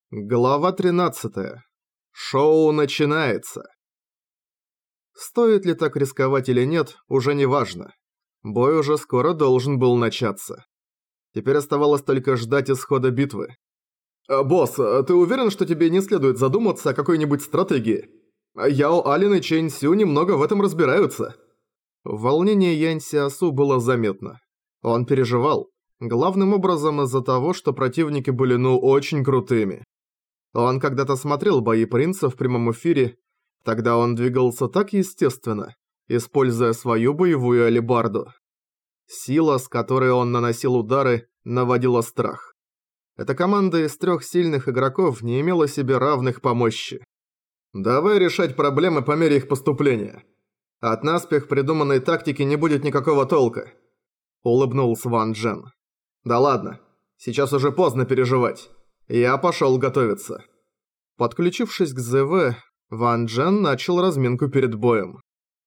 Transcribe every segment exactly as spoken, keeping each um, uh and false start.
Глава тринадцатая. Шоу начинается. Стоит ли так рисковать или нет, уже не важно. Бой уже скоро должен был начаться. Теперь оставалось только ждать исхода битвы. «А, «Босс, а ты уверен, что тебе не следует задуматься о какой-нибудь стратегии? Яо Алин и Чэнь Сю немного в этом разбираются». Волнение Янь Сиасу было заметно. Он переживал, главным образом из-за того, что противники были ну очень крутыми. Он когда-то смотрел бои принца в прямом эфире, тогда он двигался так естественно, используя свою боевую алебарду. Сила, с которой он наносил удары, наводила страх. Эта команда из трех сильных игроков не имела себе равных по мощи. «Давай решать проблемы по мере их поступления. От наспех придуманной тактики не будет никакого толка», — улыбнулся Ван Джен. «Да ладно, сейчас уже поздно переживать. Я пошел готовиться». Подключившись к ЗВ, Ван Джен начал разминку перед боем.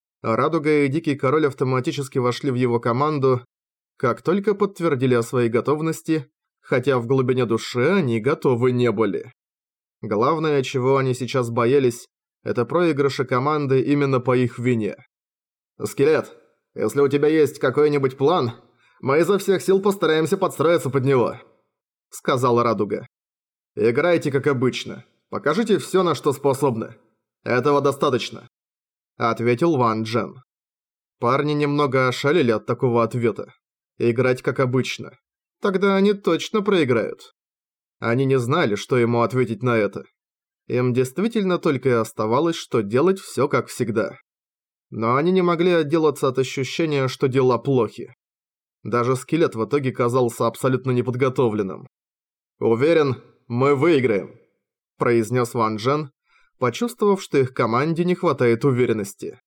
Радуга и Дикий Король автоматически вошли в его команду, как только подтвердили о своей готовности, хотя в глубине души они готовы не были. Главное, чего они сейчас боялись, это проигрыши команды именно по их вине. «Скелет, если у тебя есть какой-нибудь план, мы изо всех сил постараемся подстроиться под него», — сказал Радуга. «Играйте как обычно. Покажите всё, на что способны. Этого достаточно», — ответил Ван Джен. Парни немного ошалели от такого ответа. Играть как обычно. Тогда они точно проиграют. Они не знали, что ему ответить на это. Им действительно только и оставалось, что делать всё как всегда. Но они не могли отделаться от ощущения, что дела плохи. Даже Скелет в итоге казался абсолютно неподготовленным. «Уверен, мы выиграем», – произнес Ван Джен, почувствовав, что их команде не хватает уверенности.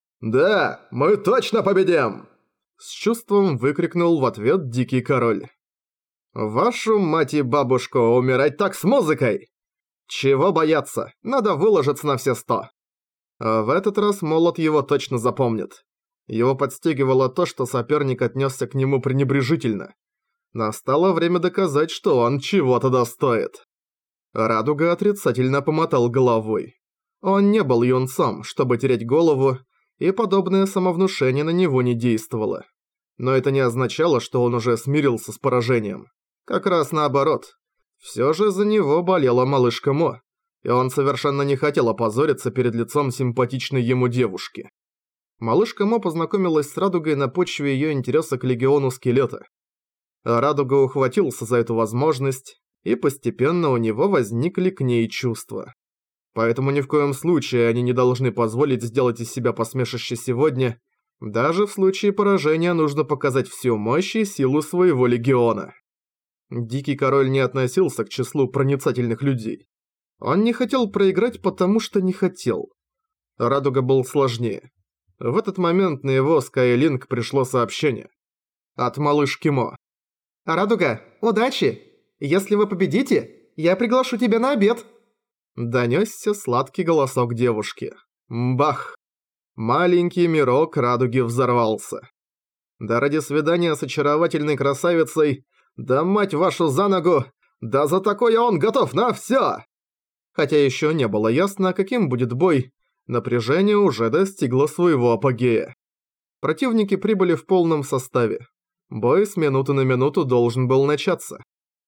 «Да, мы точно победим!» – с чувством выкрикнул в ответ Дикий Король. «Вашу мать и бабушку, умирать так с музыкой! Чего бояться, надо выложиться на все сто!» А в этот раз Молот его точно запомнит. Его подстегивало то, что соперник отнесся к нему пренебрежительно. Настало время доказать, что он чего-то достоит. Радуга отрицательно помотал головой. Он не был юнцом, чтобы терять голову, и подобное самовнушение на него не действовало. Но это не означало, что он уже смирился с поражением. Как раз наоборот. Всё же за него болела малышка Мо, и он совершенно не хотел опозориться перед лицом симпатичной ему девушки. Малышка Мо познакомилась с Радугой на почве её интереса к Легиону Скелета. Радуга ухватился за эту возможность, и постепенно у него возникли к ней чувства. Поэтому ни в коем случае они не должны позволить сделать из себя посмешище сегодня. Даже в случае поражения нужно показать всю мощь и силу своего легиона. Дикий Король не относился к числу проницательных людей. Он не хотел проиграть, потому что не хотел. Радуга был сложнее. В этот момент на его Skylink пришло сообщение. От малышки Мо. «Радуга, удачи! Если вы победите, я приглашу тебя на обед!» Донёсся сладкий голосок девушки. Бах! Маленький мирок Радуги взорвался. Да ради свидания с очаровательной красавицей, да мать вашу за ногу, да за такое он готов на всё! Хотя ещё не было ясно, каким будет бой, напряжение уже достигло своего апогея. Противники прибыли в полном составе. Бой с минуты на минуту должен был начаться.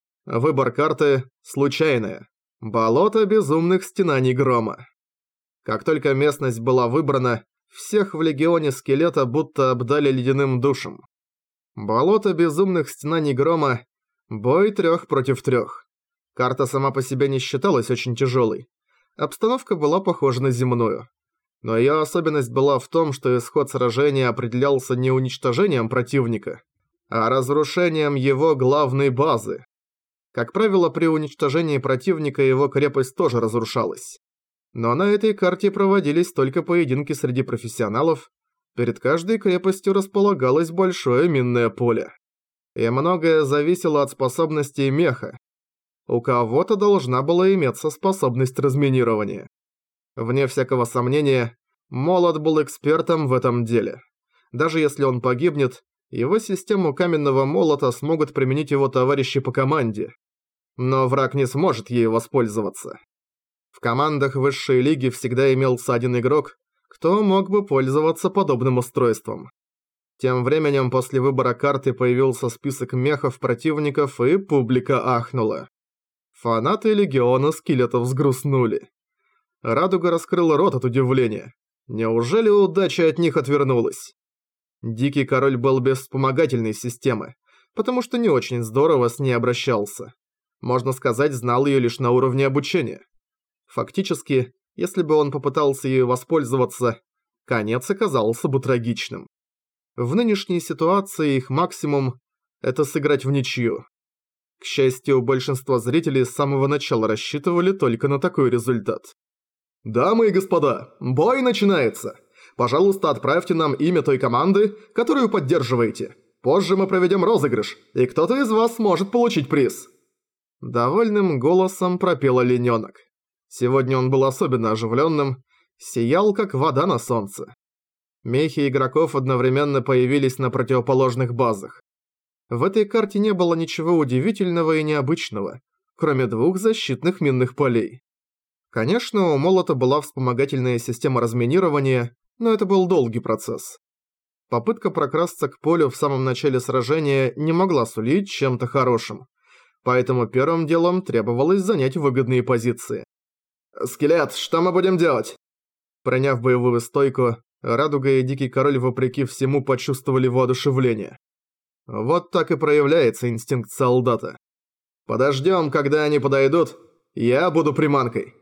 Выбор карты случайная. Болото безумных стенаний грома. Как только местность была выбрана, всех в Легионе Скелета будто обдали ледяным душем. Болото безумных стенаний грома. Бой трёх против трёх. Карта сама по себе не считалась очень тяжелой. Обстановка была похожа на земную. Но её особенность была в том, что исход сражения определялся не уничтожением противника, а разрушением его главной базы. Как правило, при уничтожении противника его крепость тоже разрушалась. Но на этой карте проводились только поединки среди профессионалов, перед каждой крепостью располагалось большое минное поле. И многое зависело от способностей меха. У кого-то должна была иметься способность разминирования. Вне всякого сомнения, Молот был экспертом в этом деле. Даже если он погибнет, его систему каменного молота смогут применить его товарищи по команде. но враг не сможет ею воспользоваться. В командах высшей лиги всегда имелся один игрок, кто мог бы пользоваться подобным устройством. Тем временем после выбора карты появился список мехов противников, и публика ахнула. Фанаты Легиона Скелетов сгрустнули. Радуга раскрыла рот от удивления. Неужели удача от них отвернулась? Дикий Король был без вспомогательной системы, потому что не очень здорово с ней обращался. Можно сказать, знал ее лишь на уровне обучения. Фактически, если бы он попытался ею воспользоваться, конец оказался бы трагичным. В нынешней ситуации их максимум – это сыграть в ничью. К счастью, большинство зрителей с самого начала рассчитывали только на такой результат. «Дамы и господа, бой начинается! Пожалуйста, отправьте нам имя той команды, которую поддерживаете. Позже мы проведем розыгрыш, и кто-то из вас сможет получить приз». Довольным голосом пропел оленёнок. Сегодня он был особенно оживленным, сиял как вода на солнце. Мехи игроков одновременно появились на противоположных базах. В этой карте не было ничего удивительного и необычного, кроме двух защитных минных полей. Конечно, у молота была вспомогательная система разминирования, но это был долгий процесс. Попытка прокрасться к полю в самом начале сражения не могла сулить чем-то хорошим, поэтому первым делом требовалось занять выгодные позиции. «Скелет, что мы будем делать?» Приняв боевую стойку, Радуга и Дикий Король вопреки всему почувствовали воодушевление. Вот так и проявляется инстинкт солдата. «Подождем, когда они подойдут, я буду приманкой».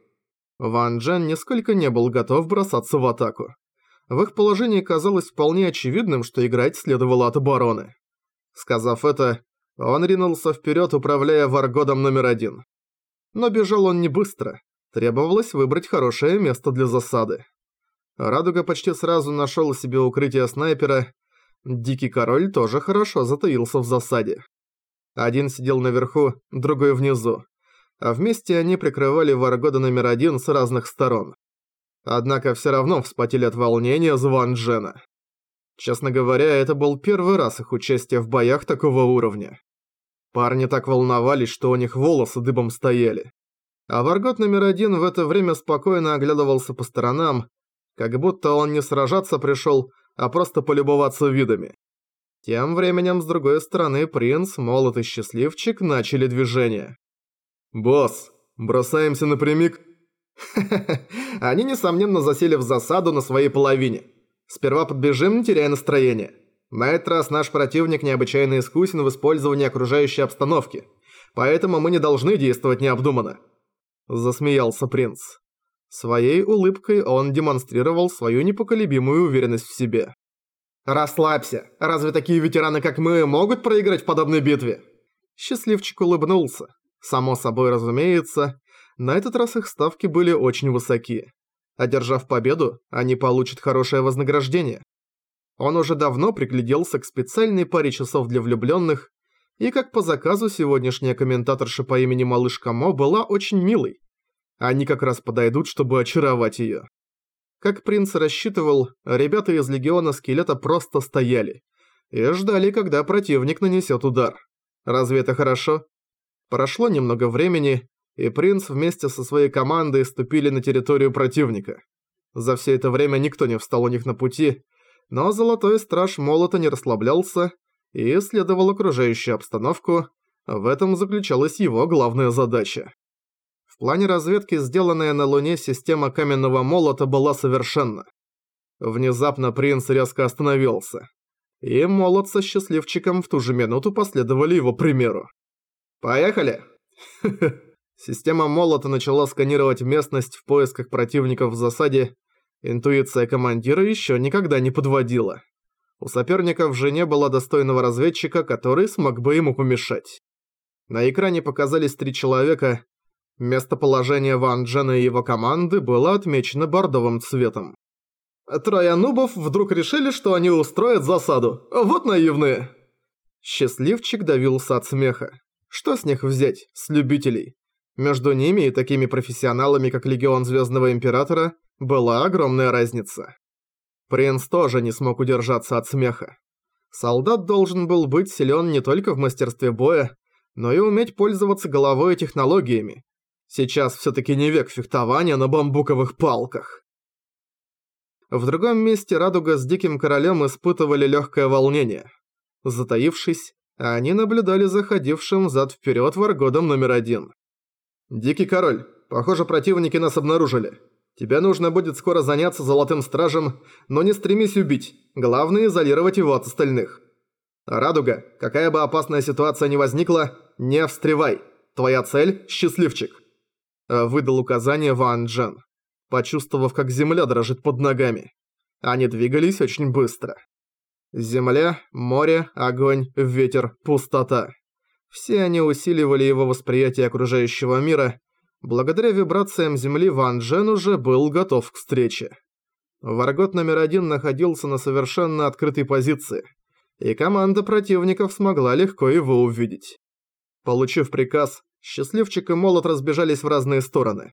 Ван Джен нисколько не был готов бросаться в атаку. В их положении казалось вполне очевидным, что играть следовало от обороны. Сказав это, он ринулся вперед, управляя варгодом номер один. Но бежал он не быстро, требовалось выбрать хорошее место для засады. Радуга почти сразу нашел себе укрытие снайпера, Дикий Король тоже хорошо затаился в засаде. Один сидел наверху, другой внизу, а вместе они прикрывали варгода номер один с разных сторон. Однако все равно вспотели от волнения за Ван Джена. Честно говоря, это был первый раз их участие в боях такого уровня. Парни так волновались, что у них волосы дыбом стояли. А варгод номер один в это время спокойно оглядывался по сторонам, как будто он не сражаться пришел, а просто полюбоваться видами. Тем временем, с другой стороны, принц, молот и счастливчик начали движение. «Босс, бросаемся напрямик?» «Ха-ха-ха, они, несомненно, засели в засаду на своей половине. Сперва подбежим, не теряя настроение. На этот раз наш противник необычайно искусен в использовании окружающей обстановки, поэтому мы не должны действовать необдуманно», – засмеялся принц. Своей улыбкой он демонстрировал свою непоколебимую уверенность в себе. «Расслабься, разве такие ветераны, как мы, могут проиграть в подобной битве?» Счастливчик улыбнулся. Само собой разумеется, на этот раз их ставки были очень высоки. Одержав победу, они получат хорошее вознаграждение. Он уже давно пригляделся к специальной паре часов для влюбленных, и как по заказу сегодняшняя комментаторша по имени Малышка Мо была очень милой. Они как раз подойдут, чтобы очаровать ее. Как принц рассчитывал, ребята из Легиона Скелета просто стояли и ждали, когда противник нанесет удар. Разве это хорошо? Прошло немного времени, и принц вместе со своей командой ступили на территорию противника. За все это время никто не встал у них на пути, но Золотой Страж Молота не расслаблялся и исследовал окружающую обстановку, в этом заключалась его главная задача. В плане разведки, сделанная на Луне система каменного молота была совершенна. Внезапно принц резко остановился, и молот со счастливчиком в ту же минуту последовали его примеру. «Поехали!» Система молота начала сканировать местность в поисках противников в засаде. Интуиция командира еще никогда не подводила. У соперников же не было достойного разведчика, который смог бы ему помешать. На экране показались три человека. Местоположение Ван Джена и его команды было отмечено бордовым цветом. Трое нубов вдруг решили, что они устроят засаду. Вот наивные. Счастливчик давился от смеха. Что с них взять, с любителей? Между ними и такими профессионалами, как Легион Звездного Императора, была огромная разница. Принц тоже не смог удержаться от смеха. Солдат должен был быть силен не только в мастерстве боя, но и уметь пользоваться головой и технологиями. Сейчас всё-таки не век фехтования на бамбуковых палках. В другом месте Радуга с Диким Королем испытывали легкое волнение. Затаившись, они наблюдали за ходившим взад-вперед Варгодом номер один. «Дикий Король, похоже, противники нас обнаружили. Тебе нужно будет скоро заняться Золотым Стражем, но не стремись убить, главное изолировать его от остальных. Радуга, какая бы опасная ситуация ни возникла, не встревай. Твоя цель – счастливчик», – выдал указание Ван Джен, почувствовав, как земля дрожит под ногами. Они двигались очень быстро. Земля, море, огонь, ветер, пустота. Все они усиливали его восприятие окружающего мира. Благодаря вибрациям земли Ван Джен уже был готов к встрече. Варгод номер один находился на совершенно открытой позиции, и команда противников смогла легко его увидеть. Получив приказ, Счастливчик и Молот разбежались в разные стороны.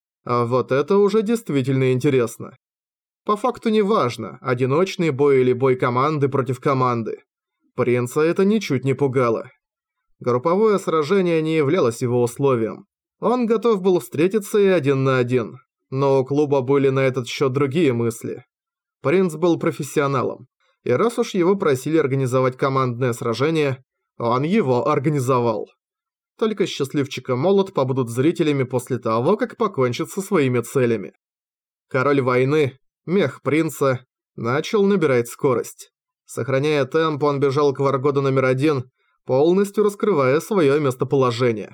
А вот это уже действительно интересно. По факту не важно, одиночный бой или бой команды против команды. Принца это ничуть не пугало. Групповое сражение не являлось его условием. Он готов был встретиться и один на один. Но у клуба были на этот счет другие мысли. Принц был профессионалом. И раз уж его просили организовать командное сражение, он его организовал. Только Счастливчик и Молот побудут зрителями после того, как покончат со своими целями. Король войны, мех принца, начал набирать скорость. Сохраняя темп, он бежал к Варгоду номер один, полностью раскрывая свое местоположение.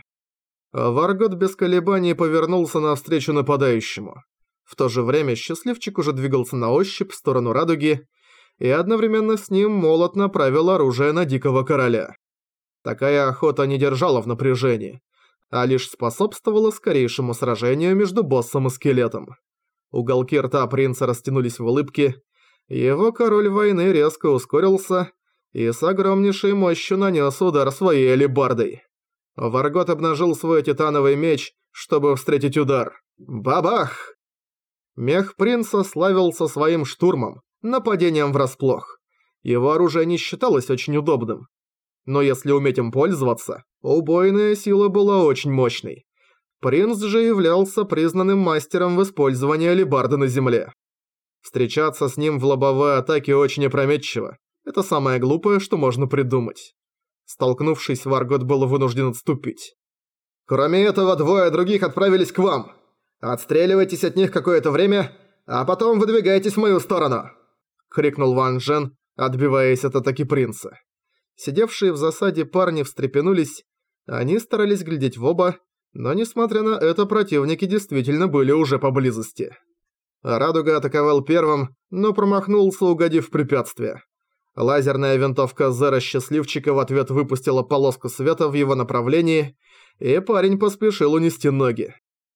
Варгод без колебаний повернулся навстречу нападающему. В то же время Счастливчик уже двигался на ощупь в сторону Радуги, и одновременно с ним Молот направил оружие на Дикого Короля. Такая охота не держала в напряжении, а лишь способствовала скорейшему сражению между боссом и скелетом. Уголки рта принца растянулись в улыбке, его король войны резко ускорился и с огромнейшей мощью нанес удар своей алебардой. Варгот обнажил свой титановый меч, чтобы встретить удар. Бабах! Мех принца славился своим штурмом, нападением врасплох. Его оружие не считалось очень удобным. Но если уметь им пользоваться, убойная сила была очень мощной. Принц же являлся признанным мастером в использовании алебарды на земле. Встречаться с ним в лобовой атаке очень опрометчиво. Это самое глупое, что можно придумать. Столкнувшись, Варгот был вынужден отступить. «Кроме этого, двое других отправились к вам. Отстреливайтесь от них какое-то время, а потом выдвигайтесь в мою сторону!» — крикнул Ван Джен, отбиваясь от атаки принца. Сидевшие в засаде парни встрепенулись, они старались глядеть в оба, но несмотря на это, противники действительно были уже поблизости. Радуга атаковал первым, но промахнулся, угодив в препятствие. Лазерная винтовка Зера Счастливчика в ответ выпустила полоску света в его направлении, и парень поспешил унести ноги.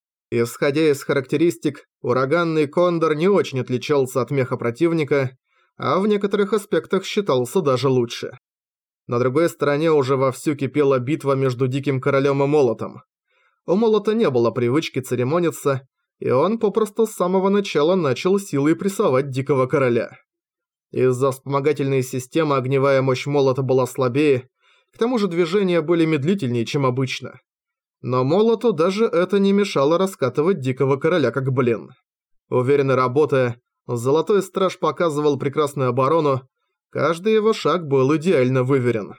Исходя из характеристик, ураганный Кондор не очень отличался от меха противника, а в некоторых аспектах считался даже лучше. На другой стороне уже вовсю кипела битва между Диким Королем и Молотом. У Молота не было привычки церемониться, и он попросту с самого начала начал силой прессовать Дикого Короля. Из-за вспомогательной системы огневая мощь Молота была слабее, к тому же движения были медлительнее, чем обычно. Но Молоту даже это не мешало раскатывать Дикого Короля как блин. Уверенно работая, Золотой Страж показывал прекрасную оборону, каждый его шаг был идеально выверен.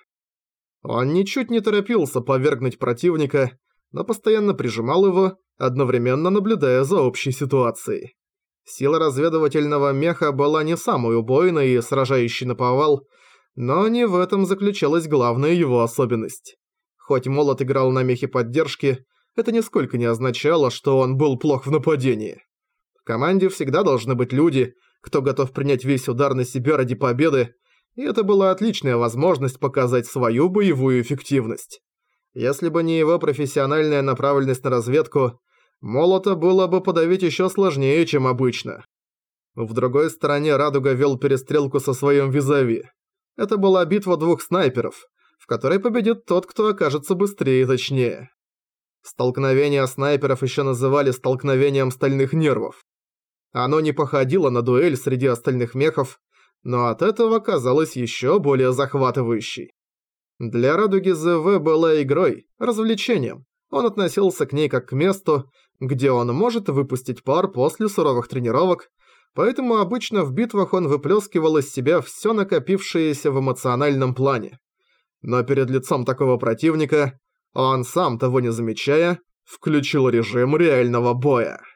Он ничуть не торопился повергнуть противника, но постоянно прижимал его, одновременно наблюдая за общей ситуацией. Сила разведывательного меха была не самой убойной и сражающей наповал, но не в этом заключалась главная его особенность. Хоть Молот играл на мехе поддержки, это нисколько не означало, что он был плох в нападении. В команде всегда должны быть люди, кто готов принять весь удар на себя ради победы, и это была отличная возможность показать свою боевую эффективность. Если бы не его профессиональная направленность на разведку, Молота было бы подавить еще сложнее, чем обычно. В другой стороне Радуга вел перестрелку со своим визави. Это была битва двух снайперов, в которой победит тот, кто окажется быстрее и точнее. Столкновение снайперов еще называли столкновением стальных нервов. Оно не походило на дуэль среди остальных мехов, но от этого казалось еще более захватывающей. Для Радуги ЗВ была игрой, развлечением. Он относился к ней как к месту, где он может выпустить пар после суровых тренировок, поэтому обычно в битвах он выплескивал из себя все накопившееся в эмоциональном плане. Но перед лицом такого противника, он сам того не замечая, включил режим реального боя.